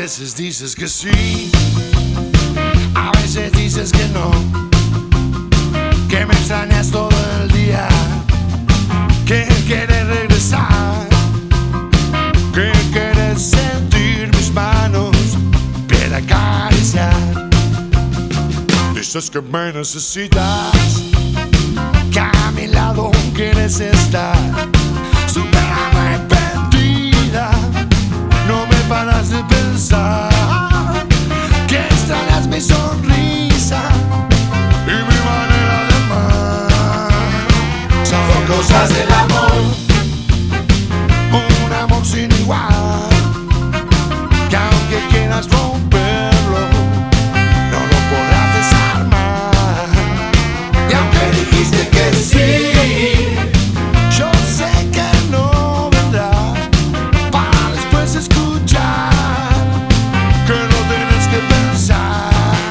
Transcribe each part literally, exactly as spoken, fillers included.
veces dices que sí, a veces dices que no, que me extrañas todo el día, que quieres regresar, que quieres sentir mis manos, piel acariciar. Dices que me necesitas, que a mi lado quieres estar. Supérame, perdida, no me paras de pensar que extrañas mi sonrisa y mi manera de amar. Son cosas del amor, un amor sin igual, que aunque quieras romperlo, no lo podrás desarmar. Y aunque dijiste que sí, yo sé que no vendrás para después escuchar que no tienes que pensar.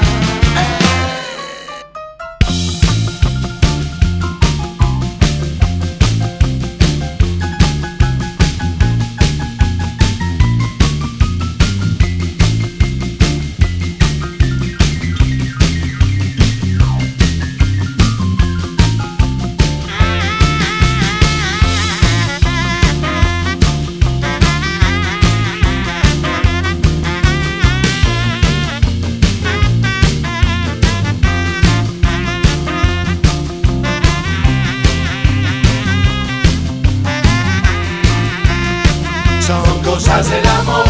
Son cosas del amor,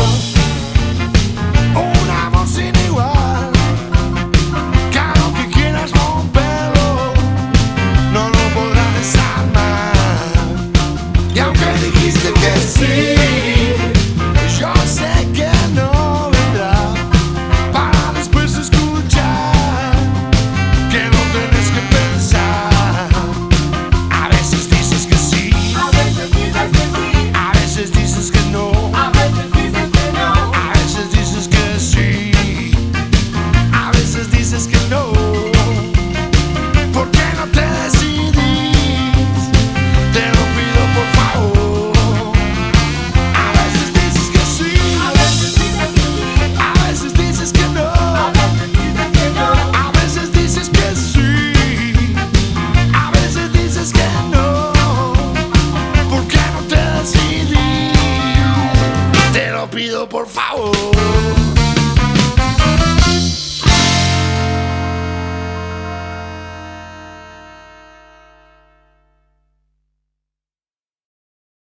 un amor sin igual, que aunque quieras romperlo, no lo podrás desarmar. Y aunque dijiste que sí, yo sé que no vendrá para después escuchar que no tienes que pensar. A veces dices que sí, A veces dices que sí, a veces dices que no, a veces dices que no. a veces dices que sí, a veces dices que no. ¿Por qué no te decidís? Te lo pido por favor. A veces dices que sí, A veces dices que sí, a veces dices que no, a veces dices que no. a veces dices que sí, a veces dices que no. ¿Por qué no te decidís? Te lo pido por favor.